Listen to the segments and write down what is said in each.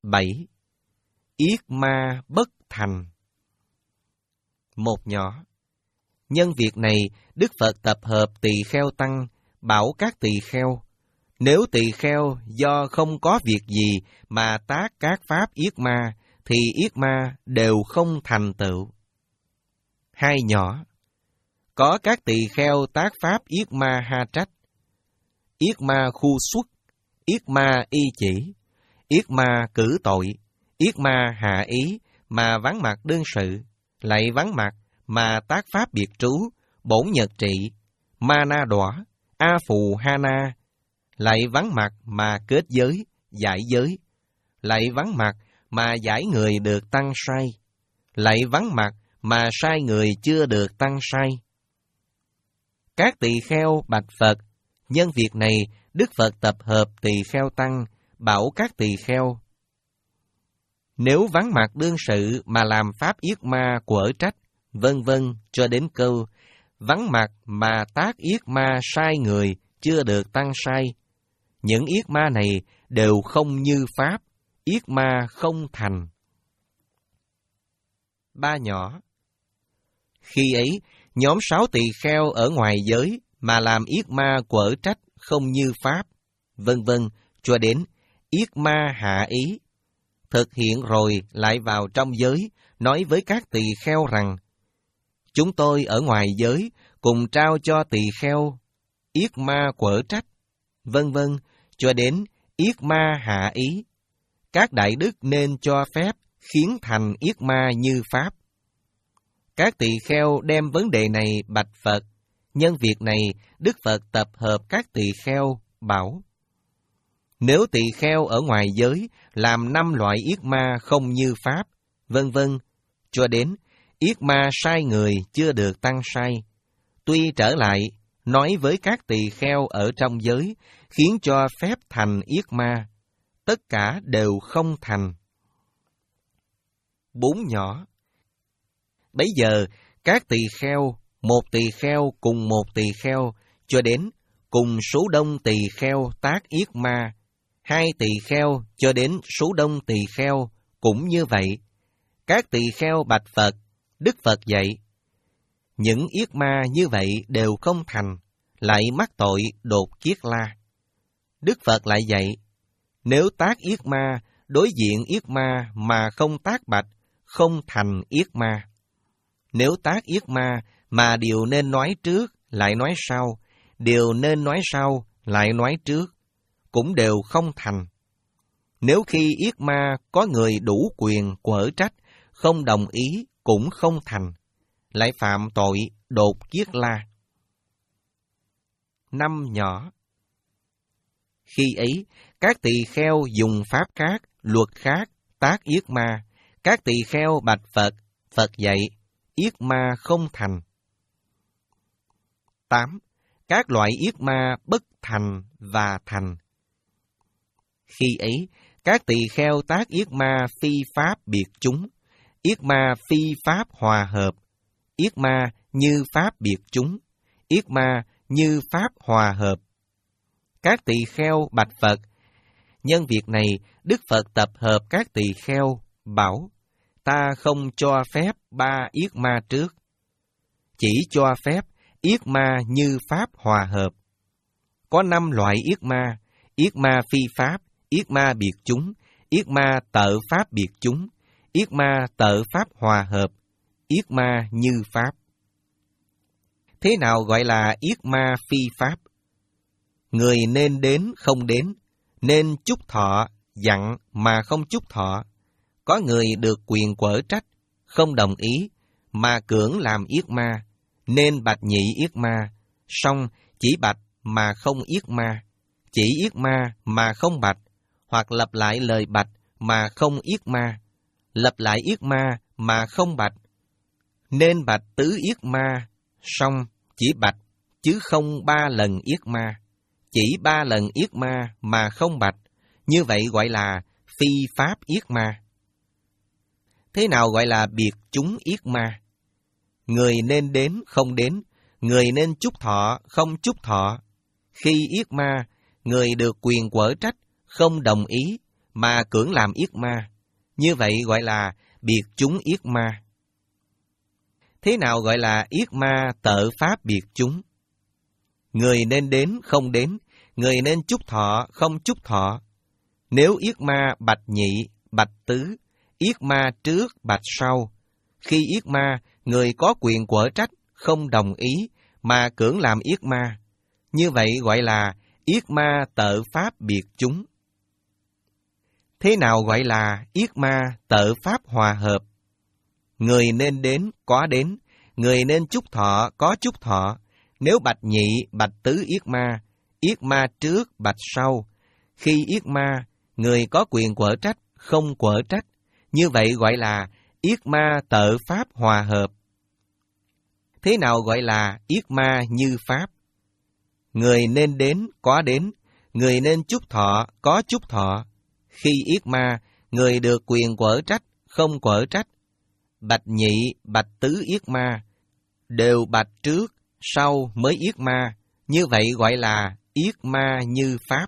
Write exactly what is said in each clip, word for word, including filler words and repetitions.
bảy. Yết ma bất thành. Một nhỏ. Nhân việc này, Đức Phật tập hợp tỳ kheo tăng, bảo các tỳ kheo, nếu tỳ kheo do không có việc gì mà tác các pháp yết ma, thì yết ma đều không thành tựu. Hai nhỏ. Có các tỳ kheo tác pháp yết ma ha trách, yết ma khu xuất, yết ma y chỉ, yết ma cử tội, yết ma hạ ý mà vắng mặt đương sự, lại vắng mặt mà tác pháp biệt trú, bổn nhật trị, ma na đọa, a phù ha na, lại vắng mặt mà kết giới, giải giới, lại vắng mặt mà giải người được tăng sai, lại vắng mặt mà sai người chưa được tăng sai. Các tỳ kheo bạch Phật, nhân việc này Đức Phật tập hợp tỳ kheo tăng, bảo các tỳ kheo, nếu vắng mặt đương sự mà làm pháp yết ma quở trách, vân vân cho đến câu vắng mặt mà tác yết ma sai người chưa được tăng sai, những yết ma này đều không như pháp, yết ma không thành. Ba nhỏ. Khi ấy, nhóm sáu tỳ kheo ở ngoài giới mà làm yết ma quở trách không như pháp, vân vân cho đến yết ma hạ ý, thực hiện rồi lại vào trong giới, nói với các tỳ kheo rằng, chúng tôi ở ngoài giới cùng trao cho tỳ kheo yết ma quở trách, vân vân cho đến yết ma hạ ý. Các đại đức nên cho phép khiến thành yết ma như pháp. Các tỳ kheo đem vấn đề này bạch Phật. Nhân việc này, Đức Phật tập hợp các tỳ kheo, bảo, nếu tỳ kheo ở ngoài giới làm năm loại yết ma không như pháp, vân vân cho đến yết ma sai người chưa được tăng sai, tuy trở lại nói với các tỳ kheo ở trong giới, khiến cho phép thành yết ma, tất cả đều không thành. Bốn nhỏ. Bấy giờ, các tỳ kheo, một tỳ kheo cùng một tỳ kheo, cho đến cùng số đông tỳ kheo tác yết ma, hai tỳ kheo cho đến số đông tỳ kheo, cũng như vậy. Các tỳ kheo bạch Phật, Đức Phật dạy, những yết ma như vậy đều không thành, lại mắc tội đột kiết la. Đức Phật lại dạy, nếu tác yết ma, đối diện yết ma mà không tác bạch, không thành yết ma. Nếu tác yết ma mà điều nên nói trước lại nói sau, điều nên nói sau lại nói trước, cũng đều không thành. Nếu khi yết ma có người đủ quyền quở trách, không đồng ý cũng không thành, lại phạm tội đột kiết la. Năm nhỏ. Khi ấy, các tỳ kheo dùng pháp khác, luật khác, tác yết ma. Các tỳ kheo bạch Phật, Phật dạy, yết ma không thành. Tám. Các loại yết ma bất thành và thành. Khi ấy, các tỳ kheo tác yết ma phi pháp biệt chúng, yết ma phi pháp hòa hợp, yết ma như pháp biệt chúng, yết ma như pháp hòa hợp. Các tỳ kheo bạch Phật, nhân việc này Đức Phật tập hợp các tỳ kheo, bảo, ta không cho phép ba yết ma trước, chỉ cho phép yết ma như pháp hòa hợp. Có năm loại yết ma, yết ma phi pháp, yết ma biệt chúng, yết ma tợ pháp biệt chúng, yết ma tợ pháp hòa hợp, yết ma như pháp. Thế nào gọi là yết ma phi pháp? Người nên đến không đến, nên chúc thọ, dặn mà không chúc thọ. Có người được quyền quở trách, không đồng ý, mà cưỡng làm yết ma, nên bạch nhị yết ma, song chỉ bạch mà không yết ma, chỉ yết ma mà không bạch, hoặc lặp lại lời bạch mà không yết ma, lặp lại yết ma mà không bạch, nên bạch tứ yết ma, song chỉ bạch, chứ không ba lần yết ma, chỉ ba lần yết ma mà không bạch, như vậy gọi là phi pháp yết ma. Thế nào gọi là biệt chúng yết ma? Người nên đến không đến, người nên chúc thọ không chúc thọ. Khi yết ma, người được quyền quở trách, không đồng ý, mà cưỡng làm yết ma. Như vậy gọi là biệt chúng yết ma. Thế nào gọi là yết ma tợ pháp biệt chúng? Người nên đến không đến, người nên chúc thọ không chúc thọ. Nếu yết ma bạch nhị, bạch tứ, yết ma trước, bạch sau. Khi yết ma, người có quyền quở trách, không đồng ý, mà cưỡng làm yết ma. Như vậy gọi là yết ma tợ pháp biệt chúng. Thế nào gọi là yết ma tợ pháp hòa hợp? Người nên đến, có đến, người nên chúc thọ, có chúc thọ. Nếu bạch nhị, bạch tứ yết ma, yết ma trước, bạch sau. Khi yết ma, người có quyền quở trách, không quở trách. Như vậy gọi là yết ma tợ pháp hòa hợp. Thế nào gọi là yết ma như pháp? Người nên đến, có đến, người nên chúc thọ, có chúc thọ. Khi yết ma, người được quyền quở trách, không quở trách. Bạch nhị, bạch tứ yết ma, đều bạch trước, sau mới yết ma. Như vậy gọi là yết ma như pháp.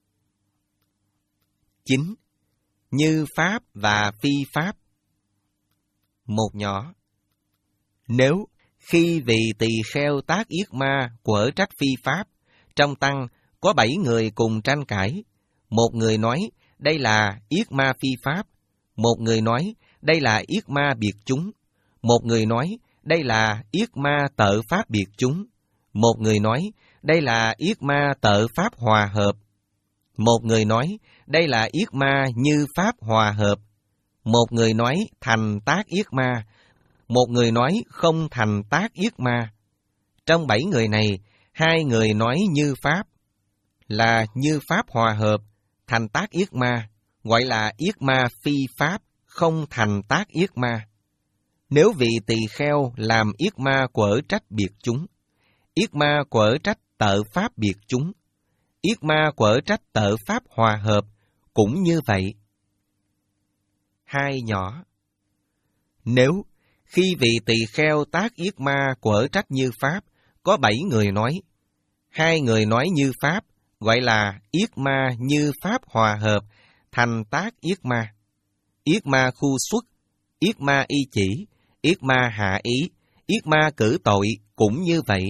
chín. Như pháp và phi pháp. Một nhỏ. Nếu khi vị tỳ kheo tác yết ma quở trách phi pháp, trong tăng có bảy người cùng tranh cãi. Một người nói đây là yết ma phi pháp, một người nói đây là yết ma biệt chúng, một người nói đây là yết ma tợ pháp biệt chúng, một người nói đây là yết ma tợ pháp hòa hợp, một người nói đây là yết ma như pháp hòa hợp, một người nói thành tác yết ma, một người nói không thành tác yết ma. Trong bảy người này, hai người nói như pháp, là như pháp hòa hợp, thành tác yết ma, gọi là yết ma phi pháp, không thành tác yết ma. Nếu vị tỳ kheo làm yết ma quở trách biệt chúng, yết ma quở trách tợ pháp biệt chúng, yết ma quở trách tợ pháp hòa hợp, cũng như vậy. Hai nhỏ. Nếu khi vị tỳ kheo tác yết ma quở trách như pháp, có bảy người nói, hai người nói như pháp, gọi là yết ma như pháp hòa hợp, thành tác yết ma. Yết ma khu xuất, yết ma y chỉ, yết ma hạ ý, yết ma cử tội, cũng như vậy.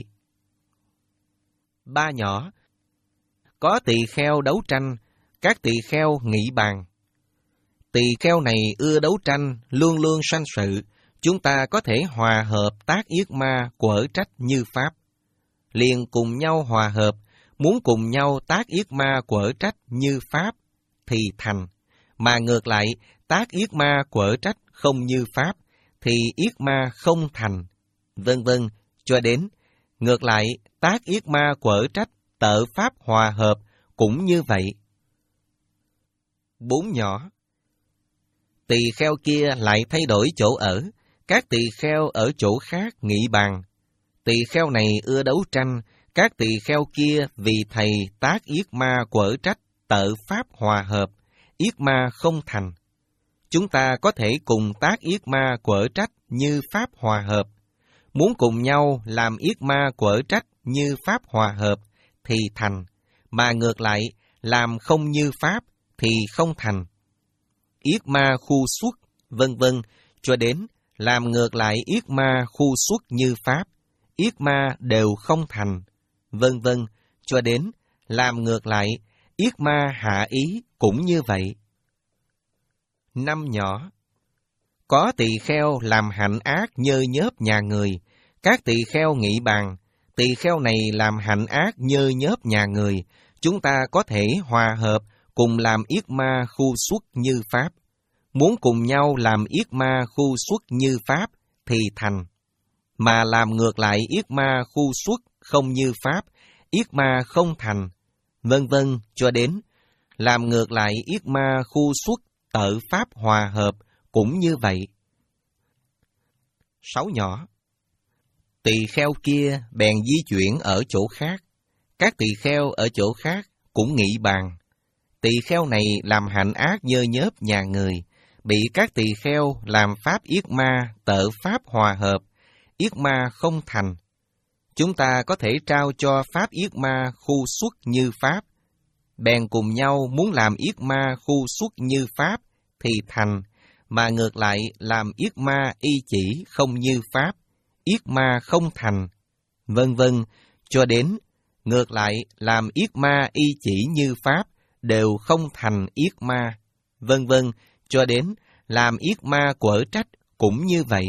Ba nhỏ. Có tỳ kheo đấu tranh, các tỳ kheo nghị bàn. Tỳ kheo này ưa đấu tranh, luôn luôn sanh sự, chúng ta có thể hòa hợp tác yết ma quở trách như pháp. Liền cùng nhau hòa hợp, muốn cùng nhau tác yết ma quở trách như pháp, thì thành. Mà ngược lại, tác yết ma quở trách không như pháp, thì yết ma không thành, vân vân, cho đến. Ngược lại, tác yết ma quở trách tợ pháp hòa hợp, cũng như vậy. Bốn nhỏ. Tỳ kheo kia lại thay đổi chỗ ở, các tỳ kheo ở chỗ khác nghị bàn. Tỳ kheo này ưa đấu tranh, các tỳ kheo kia vì thầy tác yết ma quở trách tợ pháp hòa hợp, yết ma không thành. Chúng ta có thể cùng tác yết ma quở trách như pháp hòa hợp. Muốn cùng nhau làm yết ma quở trách như pháp hòa hợp, thì thành. Mà ngược lại, làm không như pháp, thì không thành. Yết ma khu xuất, vân vân, cho đến làm ngược lại yết ma khu xuất như pháp, yết ma đều không thành, vân vân, cho đến làm ngược lại yết ma hạ ý, cũng như vậy. Năm nhỏ. Có tỳ kheo làm hạnh ác nhơ nhớp nhà người, các tỳ kheo nghị bàn, tỳ kheo này làm hạnh ác nhơ nhớp nhà người, chúng ta có thể hòa hợp cùng làm yết ma khu xuất như pháp. Muốn cùng nhau làm yết ma khu xuất như pháp, thì thành. Mà làm ngược lại yết ma khu xuất không như pháp, yết ma không thành, vân vân, cho đến làm ngược lại yết ma khu xuất tợ pháp hòa hợp, cũng như vậy. Sáu nhỏ. Tỳ kheo kia bèn di chuyển ở chỗ khác, các tỳ kheo ở chỗ khác cũng nghị bàn. Tỳ kheo này làm hạnh ác nhơ nhớp nhà người, bị các tỳ kheo làm pháp yết ma tợ pháp hòa hợp, yết ma không thành. Chúng ta có thể trao cho pháp yết ma khu xuất như pháp, bèn cùng nhau muốn làm yết ma khu xuất như Pháp, thì thành, mà ngược lại làm yết ma y chỉ không như Pháp, yết ma không thành, vân vân, cho đến ngược lại làm yết ma y chỉ như Pháp, đều không thành yết ma, vân vân, cho đến làm yết ma quở trách cũng như vậy.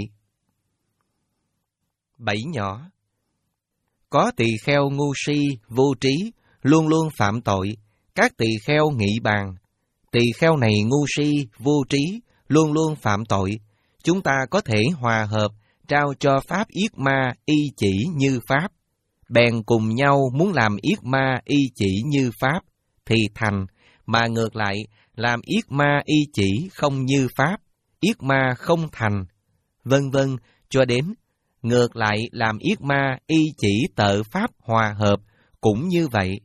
Bảy nhỏ. Có tỳ kheo ngu si, vô trí, luôn luôn phạm tội, các tỳ kheo nghị bàn. Tỳ kheo này ngu si, vô trí, luôn luôn phạm tội, chúng ta có thể hòa hợp, trao cho Pháp yết ma y chỉ như Pháp, bèn cùng nhau muốn làm yết ma y chỉ như Pháp, thì thành, mà ngược lại làm yết ma y chỉ không như Pháp, yết ma không thành, vân vân, cho đến ngược lại làm yết ma y chỉ tợ Pháp hòa hợp, cũng như vậy.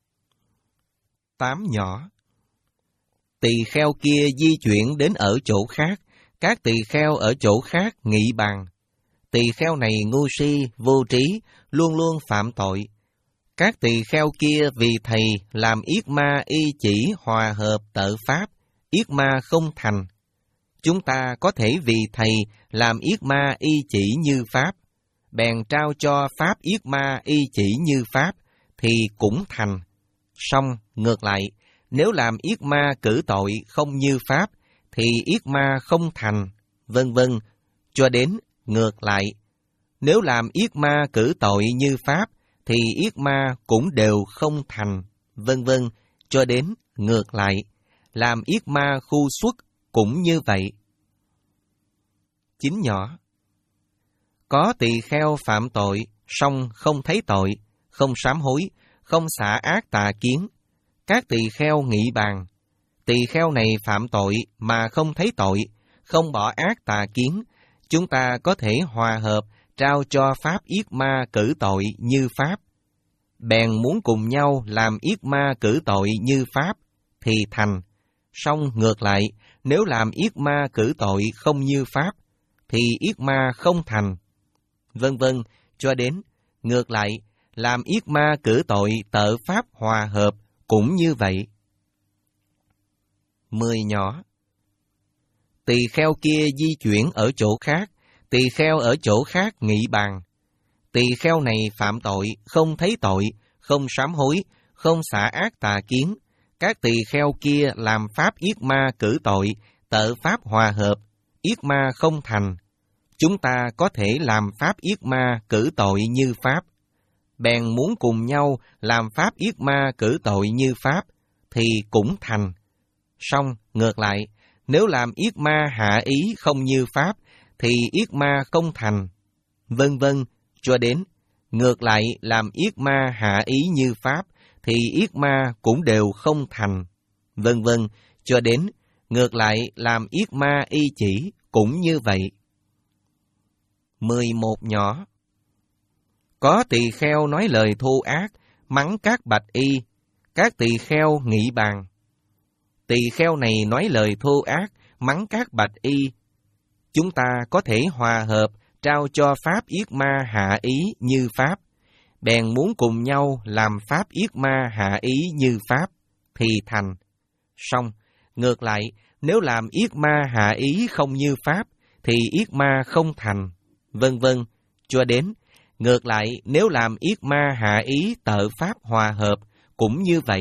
Tám nhỏ. Tỳ kheo kia di chuyển đến ở chỗ khác, các tỳ kheo ở chỗ khác nghị bàn. Tỳ kheo này ngu si, vô trí, luôn luôn phạm tội. Các tỳ kheo kia vì thầy làm yết ma y chỉ hòa hợp tợ Pháp, yết ma không thành. Chúng ta có thể vì thầy làm yết ma y chỉ như Pháp, bèn trao cho Pháp yết ma y chỉ như Pháp, thì cũng thành. Song ngược lại, nếu làm yết ma cử tội không như Pháp, thì yết ma không thành, vân vân, cho đến ngược lại. Nếu làm yết ma cử tội như Pháp, thì yết ma cũng đều không thành, vân vân, cho đến ngược lại. Làm yết ma khu xuất cũng như vậy. Chín nhỏ. Có tỳ kheo phạm tội, song không thấy tội, không sám hối, không xả ác tà kiến. Các tỳ kheo nghị bàn. Tỳ kheo này phạm tội mà không thấy tội, không bỏ ác tà kiến, chúng ta có thể hòa hợp, trao cho Pháp yết ma cử tội như Pháp. Bèn muốn cùng nhau làm yết ma cử tội như Pháp, thì thành. Song ngược lại, nếu làm yết ma cử tội không như Pháp, thì yết ma không thành, vân vân, cho đến ngược lại, làm yết ma cử tội tợ Pháp hòa hợp, cũng như vậy. Mười nhỏ. Tỳ kheo kia di chuyển ở chỗ khác, tỳ kheo ở chỗ khác nghị bàn. Tỳ kheo này phạm tội, không thấy tội, không sám hối, không xả ác tà kiến. Các tỳ kheo kia làm Pháp yết ma cử tội, tợ Pháp hòa hợp, yết ma không thành. Chúng ta có thể làm Pháp yết ma cử tội như Pháp. Bèn muốn cùng nhau làm Pháp yết ma cử tội như Pháp, thì cũng thành. Song ngược lại, nếu làm yết ma hạ ý không như Pháp, thì yết ma không thành, vân vân, cho đến ngược lại làm yết ma hạ ý như Pháp, thì yết ma cũng đều không thành, vân vân, cho đến ngược lại làm yết ma y chỉ cũng như vậy. Mười một nhỏ. Có tỳ kheo nói lời thô ác, mắng các bạch y, các tỳ kheo nghị bàn. Tỳ kheo này nói lời thô ác, mắng các bạch y, chúng ta có thể hòa hợp, trao cho Pháp yết ma hạ ý như Pháp, bèn muốn cùng nhau làm Pháp yết ma hạ ý như Pháp, thì thành. Song ngược lại, nếu làm yết ma hạ ý không như Pháp, thì yết ma không thành, vân vân, cho đến ngược lại, nếu làm yết ma hạ ý tợ Pháp hòa hợp, cũng như vậy.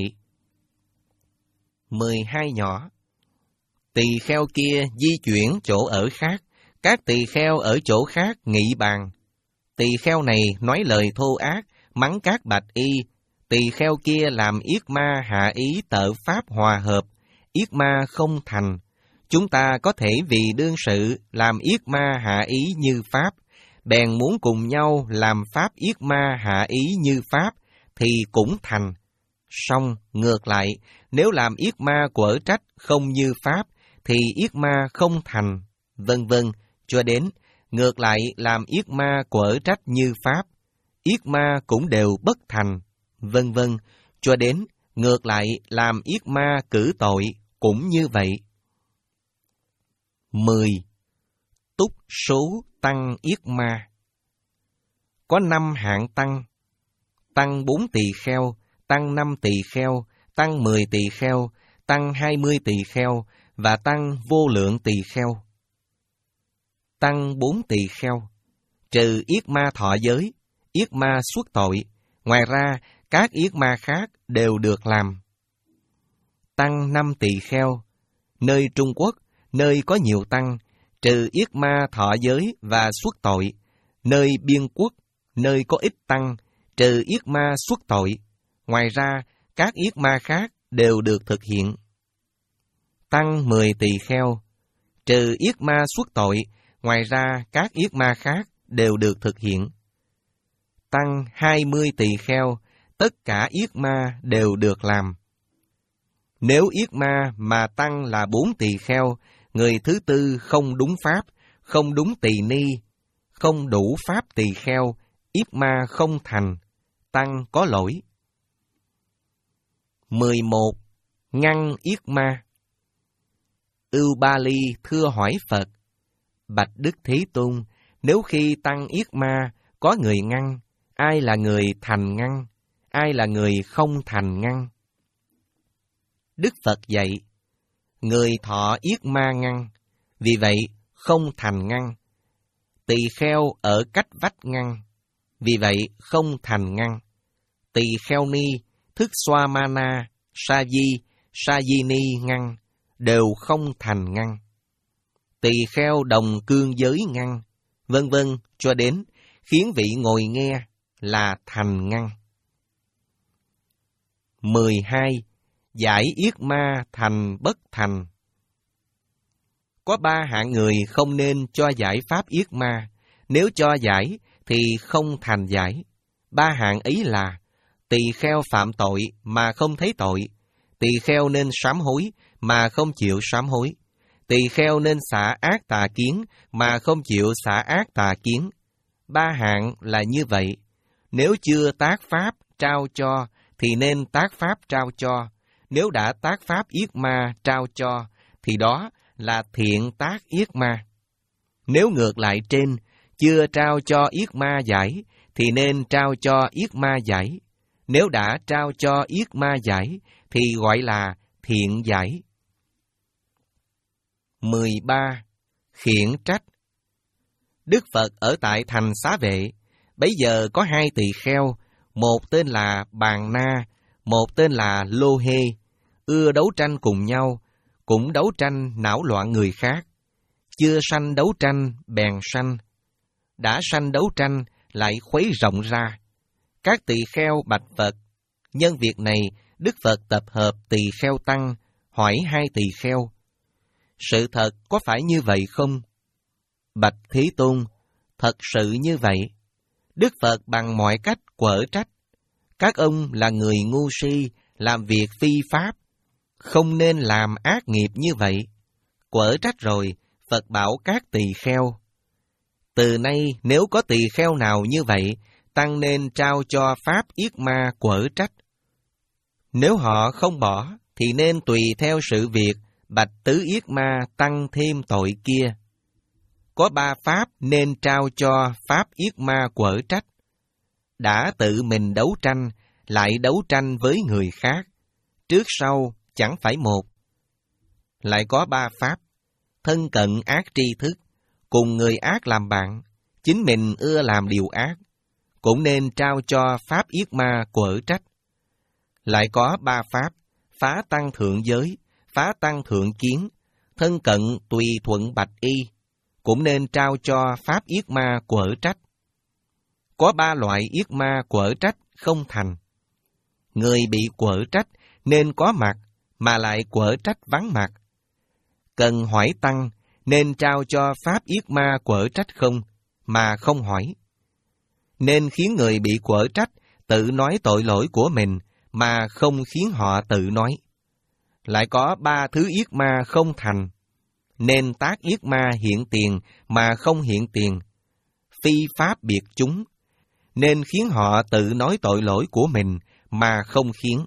Mười hai nhỏ. Tỳ kheo kia di chuyển chỗ ở khác, các tỳ kheo ở chỗ khác nghị bàn. Tỳ kheo này nói lời thô ác, mắng các bạch y, tỳ kheo kia làm yết ma hạ ý tợ Pháp hòa hợp, yết ma không thành. Chúng ta có thể vì đương sự làm yết ma hạ ý như Pháp, bèn muốn cùng nhau làm Pháp yết ma hạ ý như Pháp, thì cũng thành. Song ngược lại, nếu làm yết ma quở trách không như Pháp, thì yết ma không thành, vân vân, cho đến ngược lại làm yết ma quở trách như Pháp, yết ma cũng đều bất thành, vân vân, cho đến ngược lại làm yết ma cử tội, cũng như vậy. Mười. Túc số tăng yết ma. Có năm hạng tăng: tăng bốn tỳ kheo, tăng năm tỳ kheo, tăng mười tỳ kheo, tăng hai mươi tỳ kheo và tăng vô lượng tỳ kheo. Tăng bốn tỳ kheo, trừ yết ma thọ giới, yết ma xuất tội, ngoài ra các yết ma khác đều được làm. Tăng năm tỳ kheo, nơi Trung Quốc, nơi có nhiều tăng, trừ yết ma thọ giới và xuất tội, nơi biên quốc, nơi có ít tăng, trừ yết ma xuất tội, ngoài ra các yết ma khác đều được thực hiện. Tăng mười tỳ kheo, trừ yết ma xuất tội, ngoài ra các yết ma khác đều được thực hiện. Tăng hai mươi tỳ kheo, tất cả yết ma đều được làm. Nếu yết ma mà tăng là bốn tỳ kheo, người thứ tư không đúng pháp, không đúng tỳ ni, không đủ pháp tỳ kheo, yết ma không thành, tăng có lỗi. mười một. Ngăn yết ma. Ưu Ba Ly thưa hỏi Phật: Bạch Đức Thế Tôn, nếu khi tăng yết ma, có người ngăn, ai là người thành ngăn, ai là người không thành ngăn? Đức Phật dạy: người thọ yết ma ngăn, vì vậy không thành ngăn. Tỳ kheo ở cách vách ngăn, vì vậy không thành ngăn. Tỳ kheo ni, thức xoa mana, sa di, sa di ni ngăn, đều không thành ngăn. Tỳ kheo đồng cương giới ngăn, vân vân cho đến khiến vị ngồi nghe là thành ngăn. mười hai. Giải yết ma thành bất thành. Có ba hạng người không nên cho giải pháp yết ma, nếu cho giải thì không thành giải. Ba hạng ấy là: tỳ kheo phạm tội mà không thấy tội, tỳ kheo nên sám hối mà không chịu sám hối, tỳ kheo nên xả ác tà kiến mà không chịu xả ác tà kiến. Ba hạng là như vậy. Nếu chưa tác pháp trao cho thì nên tác pháp trao cho. Nếu đã tác pháp yết ma trao cho thì đó là thiện tác yết ma. Nếu ngược lại trên, chưa trao cho yết ma giải thì nên trao cho yết ma giải. Nếu đã trao cho yết ma giải thì gọi là thiện giải. mười ba. Khiển trách. Đức Phật ở tại thành Xá Vệ, bấy giờ có hai tỳ kheo, một tên là Bàn Na, một tên là Lô Hê, ưa đấu tranh cùng nhau, cũng đấu tranh não loạn người khác. Chưa sanh đấu tranh bèn sanh, đã sanh đấu tranh lại khuấy rộng ra. Các tỳ kheo bạch Phật: nhân việc này, Đức Phật tập hợp tỳ kheo tăng, hỏi hai tỳ kheo: sự thật có phải như vậy không? Bạch Thế Tôn, thật sự như vậy. Đức Phật bằng mọi cách quở trách: các ông là người ngu si, làm việc phi pháp, không nên làm ác nghiệp như vậy. Quở trách rồi, Phật bảo các tỳ kheo: từ nay nếu có tỳ kheo nào như vậy, tăng nên trao cho pháp yết ma quở trách. Nếu họ không bỏ, thì nên tùy theo sự việc bạch tứ yết ma tăng thêm tội kia. Có ba pháp nên trao cho pháp yết ma quở trách: đã tự mình đấu tranh, lại đấu tranh với người khác, trước sau chẳng phải một. Lại có ba pháp: thân cận ác tri thức, cùng người ác làm bạn, chính mình ưa làm điều ác, cũng nên trao cho pháp yết ma quở trách. Lại có ba pháp: phá tăng thượng giới, phá tăng thượng kiến, thân cận tùy thuận bạch y, cũng nên trao cho pháp yết ma quở trách. Có ba loại yết ma quở trách không thành. Người bị quở trách nên có mặt, mà lại quở trách vắng mặt. Cần hỏi tăng, nên trao cho pháp yết ma quở trách không, mà không hỏi. Nên khiến người bị quở trách tự nói tội lỗi của mình, mà không khiến họ tự nói. Lại có ba thứ yết ma không thành. Nên tác yết ma hiện tiền mà không hiện tiền, phi pháp biệt chúng, nên khiến họ tự nói tội lỗi của mình mà không khiến.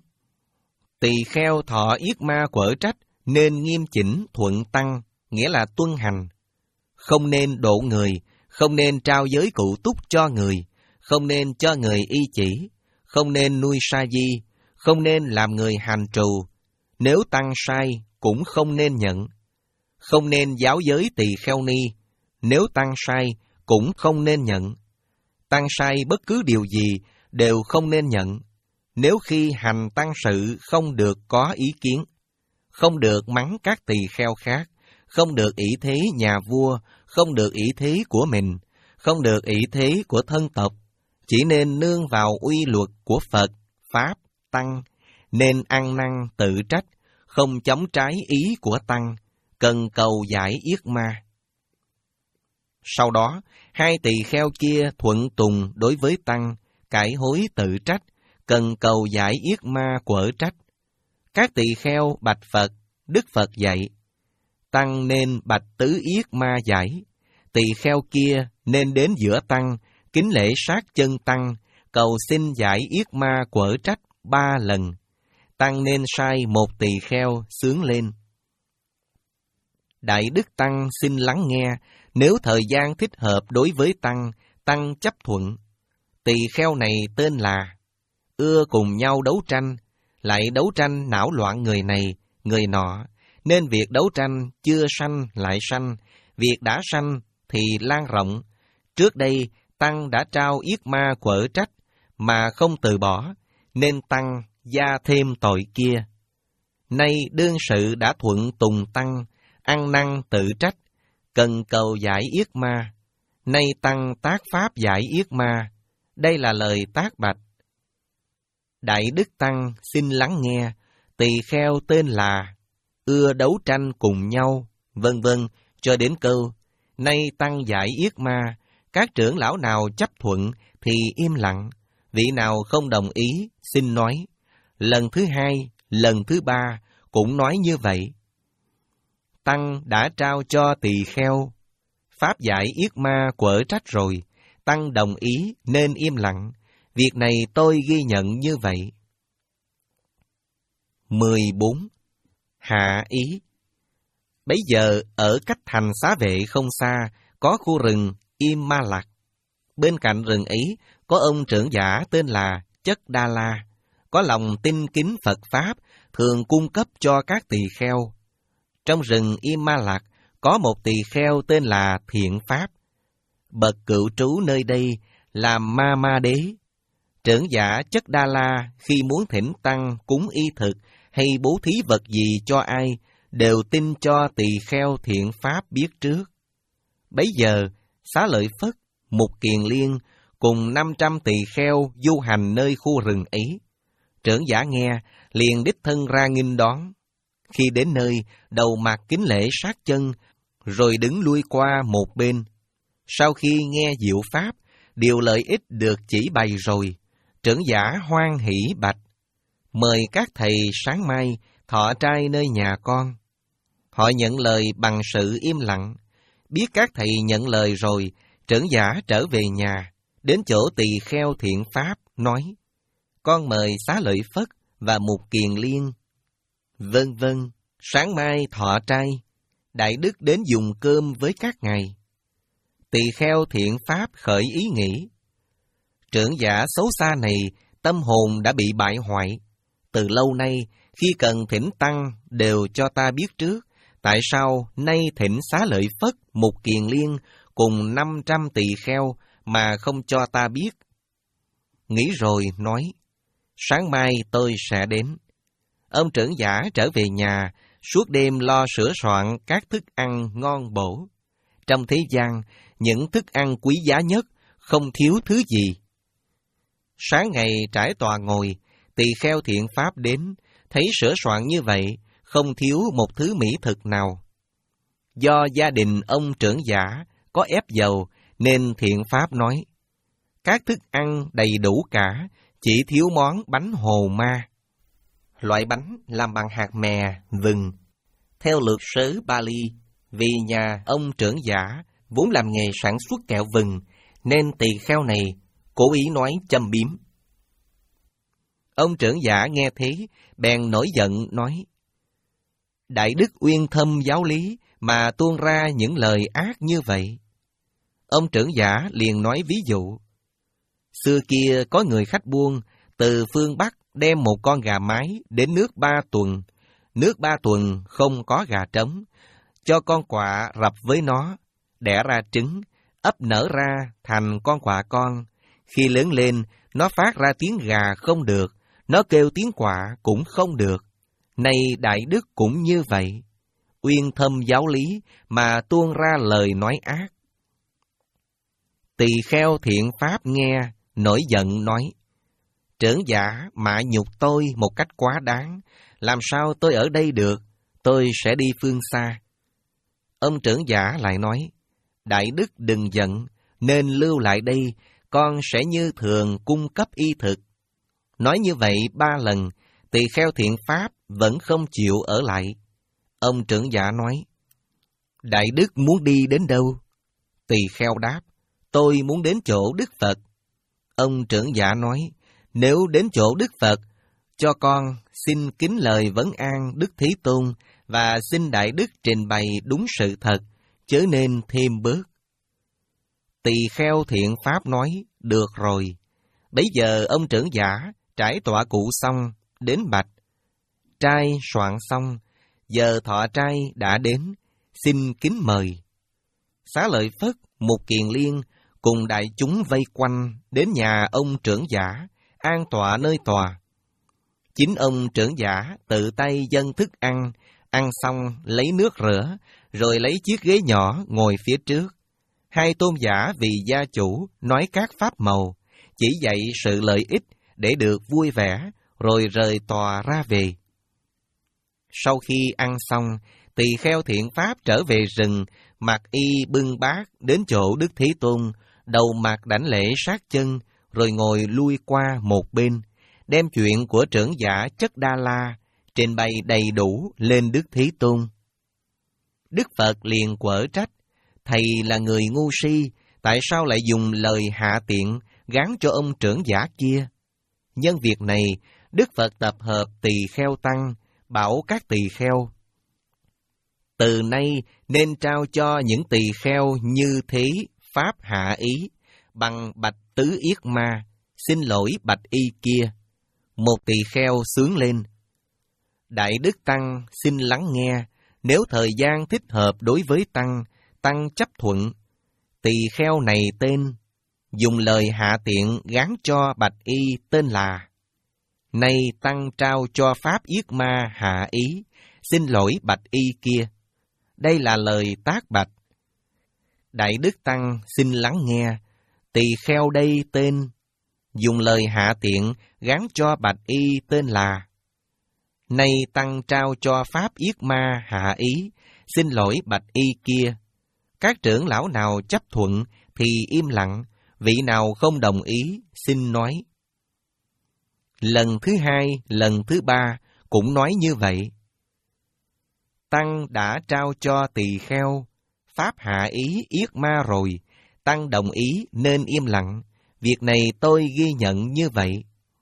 Tỳ kheo thọ yết ma quở trách nên nghiêm chỉnh thuận tăng, nghĩa là tuân hành. Không nên độ người, không nên trao giới cụ túc cho người, không nên cho người y chỉ, không nên nuôi sa di, không nên làm người hành trù. Nếu tăng sai, cũng không nên nhận. Không nên giáo giới tỳ kheo ni. Nếu tăng sai, cũng không nên nhận. Tăng sai bất cứ điều gì đều không nên nhận. Nếu khi hành tăng sự không được có ý kiến, không được mắng các tỳ kheo khác, không được ỷ thế nhà vua, không được ỷ thế của mình, không được ỷ thế của thân tộc, chỉ nên nương vào uy luật của Phật, Pháp, Tăng, nên ăn năn tự trách, không chống trái ý của Tăng, cần cầu giải yết ma. Sau đó, hai tỳ kheo kia thuận tùng đối với Tăng, cải hối tự trách, cần cầu giải yết ma quở trách. Các tỳ kheo bạch Phật, Đức Phật dạy, Tăng nên bạch tứ yết ma giải. Tỳ kheo kia nên đến giữa Tăng, kính lễ sát chân Tăng, cầu xin giải yết ma quở trách ba lần. Tăng nên sai một tỳ kheo xướng lên. Đại Đức Tăng xin lắng nghe, nếu thời gian thích hợp đối với Tăng, Tăng chấp thuận. Tỳ kheo này tên là, ưa cùng nhau đấu tranh, lại đấu tranh não loạn người này, người nọ, nên việc đấu tranh chưa sanh lại sanh, việc đã sanh thì lan rộng. Trước đây, Tăng đã trao yết ma quở trách, mà không từ bỏ, nên Tăng gia thêm tội kia. Nay đương sự đã thuận tùng Tăng, ăn năn tự trách, cần cầu giải yết ma. Nay Tăng tác pháp giải yết ma. Đây là lời tác bạch. Đại Đức Tăng xin lắng nghe, tỳ kheo tên là, ưa đấu tranh cùng nhau, vân vân, cho đến câu, nay Tăng giải yết ma. Các trưởng lão nào chấp thuận thì im lặng, vị nào không đồng ý xin nói. Lần thứ hai, lần thứ ba cũng nói như vậy. Tăng đã trao cho tỳ kheo pháp giải yết ma quở trách rồi, Tăng đồng ý nên im lặng. Việc này tôi ghi nhận như vậy. mười bốn. Hạ ý. Bấy giờ ở cách thành Xá Vệ không xa, có khu rừng Im Ma Lạc. Bên cạnh rừng ấy có ông trưởng giả tên là Chất Đa La, có lòng tin kính Phật Pháp, thường cung cấp cho các tỳ kheo. Trong rừng Im Ma Lạc có một tỳ kheo tên là Thiện Pháp, bậc cựu trú nơi đây là Ma Ma Đế. Trưởng giả Chất Đa La khi muốn thỉnh Tăng cúng y thực hay bố thí vật gì cho ai, đều tin cho tỳ kheo Thiện Pháp biết trước. Bấy giờ, Xá Lợi Phất, Mục Kiền Liên cùng năm trăm tỳ kheo du hành nơi khu rừng ấy. Trưởng giả nghe, liền đích thân ra nghênh đón. Khi đến nơi, đầu mặt kính lễ sát chân, rồi đứng lui qua một bên. Sau khi nghe diệu pháp, điều lợi ích được chỉ bày rồi, trưởng giả hoan hỷ bạch, mời các thầy sáng mai thọ trai nơi nhà con. Họ nhận lời bằng sự im lặng. Biết các thầy nhận lời rồi, trưởng giả trở về nhà, đến chỗ tỳ kheo Thiện Pháp, nói, con mời Xá Lợi Phất và Mục Kiền Liên. Vân vân, sáng mai thọ trai, Đại Đức đến dùng cơm với các ngài. Tỳ kheo Thiện Pháp khởi ý nghĩ, trưởng giả xấu xa này, tâm hồn đã bị bại hoại. Từ lâu nay, khi cần thỉnh Tăng đều cho ta biết trước, tại sao nay thỉnh Xá Lợi Phất, Mục Kiền Liên cùng năm trăm tỳ kheo mà không cho ta biết? Nghĩ rồi nói, sáng mai tôi sẽ đến. Ông trưởng giả trở về nhà, suốt đêm lo sửa soạn các thức ăn ngon bổ. Trong thế gian, những thức ăn quý giá nhất, không thiếu thứ gì. Sáng ngày trải tòa ngồi, tỳ kheo Thiện Pháp đến, thấy sửa soạn như vậy, không thiếu một thứ mỹ thực nào. Do gia đình ông trưởng giả có ép dầu, nên Thiện Pháp nói, các thức ăn đầy đủ cả, chỉ thiếu món bánh hồ ma. Loại bánh làm bằng hạt mè, vừng. Theo lược sớ Bali, vì nhà ông trưởng giả vốn làm nghề sản xuất kẹo vừng, nên tỳ kheo này cố ý nói châm biếm. Ông trưởng giả nghe thế, bèn nổi giận nói, Đại Đức uyên thâm giáo lý mà tuôn ra những lời ác như vậy. Ông trưởng giả liền nói ví dụ, xưa kia có người khách buôn từ phương Bắc đem một con gà mái đến nước ba tuần, nước ba tuần không có gà trống, cho con quạ rập với nó, đẻ ra trứng, ấp nở ra thành con quạ con. Khi lớn lên, nó phát ra tiếng gà không được, nó kêu tiếng quạ cũng không được. Nay Đại Đức cũng như vậy, uyên thâm giáo lý mà tuôn ra lời nói ác. Tỳ kheo thiện pháp nghe, nổi giận nói, trưởng giả mạ nhục tôi một cách quá đáng, làm sao tôi ở đây được, tôi sẽ đi phương xa. Ông trưởng giả lại nói, Đại Đức đừng giận, nên lưu lại đây, con sẽ như thường cung cấp y thực. Nói như vậy ba lần, tỳ kheo thiện pháp vẫn không chịu ở lại. Ông trưởng giả nói, Đại Đức muốn đi đến đâu? Tỳ kheo đáp, tôi muốn đến chỗ Đức Phật. Ông trưởng giả nói, nếu đến chỗ Đức Phật, cho con xin kính lời vấn an Đức Thế Tôn và xin Đại Đức trình bày đúng sự thật, chớ nên thêm bớt. Tỳ kheo thiện pháp nói, được rồi. Bấy giờ ông trưởng giả trải tọa cụ xong, đến bạch, trai soạn xong, giờ thọ trai đã đến, xin kính mời. Xá Lợi Phất, Mục Kiền Liên cùng đại chúng vây quanh đến nhà ông trưởng giả, an tọa nơi tòa. Chính ông trưởng giả tự tay dâng thức ăn, ăn xong lấy nước rửa, rồi lấy chiếc ghế nhỏ ngồi phía trước. Hai tôn giả vì gia chủ nói các pháp màu, chỉ dạy sự lợi ích để được vui vẻ, rồi rời tòa ra về. Sau khi ăn xong, tỳ kheo thiện pháp trở về rừng, mặc y bưng bát đến chỗ Đức Thế Tôn, đầu mặt đảnh lễ sát chân, rồi ngồi lui qua một bên, đem chuyện của trưởng giả Chất Đa La trình bày đầy đủ lên Đức Thế Tôn. Đức Phật liền quở trách, thầy là người ngu si, tại sao lại dùng lời hạ tiện gán cho ông trưởng giả kia? Nhân việc này, Đức Phật tập hợp tỳ kheo tăng, bảo các tỳ kheo, từ nay nên trao cho những tỳ kheo như thế pháp hạ ý, bằng bạch tứ yết ma, xin lỗi bạch y kia. Một tỳ kheo xướng lên, Đại Đức Tăng xin lắng nghe, nếu thời gian thích hợp đối với Tăng, Tăng chấp thuận. Tỳ kheo này tên, dùng lời hạ tiện gán cho bạch y tên là, nay Tăng trao cho pháp yết ma hạ ý, xin lỗi bạch y kia. Đây là lời tác bạch. Đại Đức Tăng xin lắng nghe, tỳ kheo đây tên, dùng lời hạ tiện gán cho bạch y tên là, nay Tăng trao cho pháp yết ma hạ ý, xin lỗi bạch y kia. Các trưởng lão nào chấp thuận thì im lặng, vị nào không đồng ý xin nói. Lần thứ hai, lần thứ ba cũng nói như vậy. Tăng đã trao cho tỳ kheo pháp hạ ý yết ma rồi, Tăng đồng ý nên im lặng, việc này tôi ghi nhận như vậy.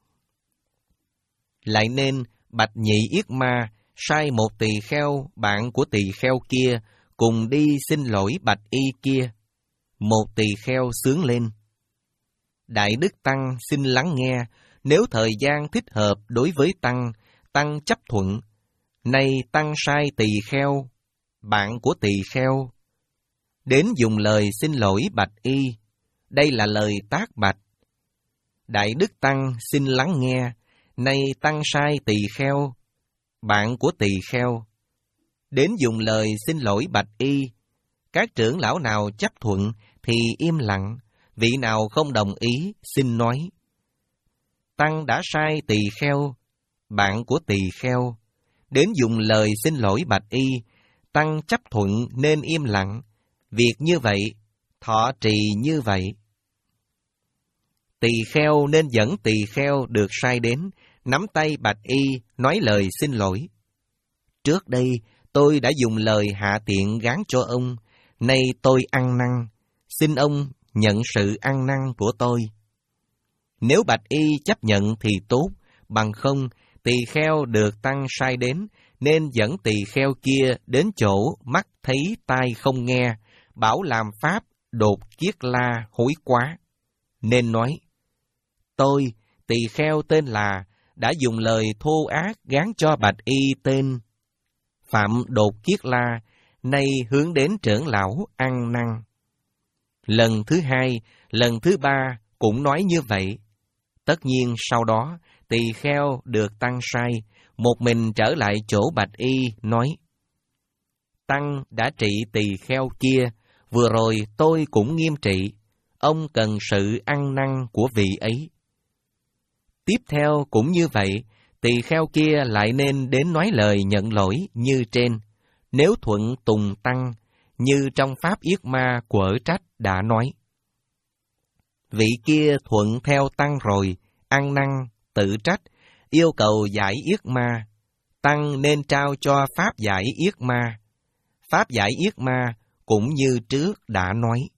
Lại nên bạch nhị yết ma sai một tỳ kheo bạn của tỳ kheo kia cùng đi xin lỗi bạch y kia. Một tỳ kheo xướng lên, Đại Đức Tăng xin lắng nghe, nếu thời gian thích hợp đối với Tăng, Tăng chấp thuận. Nay Tăng sai tỳ kheo, bạn của tỳ kheo, đến dùng lời xin lỗi bạch y. Đây là lời tác bạch. Đại Đức Tăng xin lắng nghe, nay Tăng sai tỳ kheo, bạn của tỳ kheo, đến dùng lời xin lỗi bạch y. Các trưởng lão nào chấp thuận thì im lặng, vị nào không đồng ý xin nói. Tăng đã sai tỳ kheo, bạn của tỳ kheo, đến dùng lời xin lỗi bạch y. Tăng chấp thuận nên im lặng, việc như vậy, thọ trì như vậy. Tỳ kheo nên dẫn tỳ kheo được sai đến, nắm tay bạch y, nói lời xin lỗi. Trước đây, tôi đã dùng lời hạ tiện gán cho ông, nay tôi ăn năn, xin ông nhận sự ăn năn của tôi. Nếu bạch y chấp nhận thì tốt, bằng không, tỳ kheo được Tăng sai đến, nên dẫn tỳ kheo kia đến chỗ mắt thấy tai không nghe, bảo làm pháp đột kiết la hối quá. Nên nói, tôi, tỳ kheo tên là, đã dùng lời thô ác gán cho bạch y tên Phạm Đột Kiết La, nay hướng đến trưởng lão ăn năn. Lần thứ hai, lần thứ ba cũng nói như vậy. Tất nhiên sau đó, tỳ kheo được tăng sai, một mình trở lại chỗ bạch y, nói: Tăng đã trị tỳ kheo kia, vừa rồi tôi cũng nghiêm trị, ông cần sự ăn năn của vị ấy. Tiếp theo cũng như vậy, tỳ kheo kia lại nên đến nói lời nhận lỗi như trên, nếu thuận tùng tăng, như trong pháp yết ma Quở Trách đã nói. Vị kia thuận theo tăng rồi, ăn năn, tự trách, yêu cầu giải yết ma, tăng nên trao cho pháp giải yết ma. Pháp giải yết ma cũng như trước đã nói.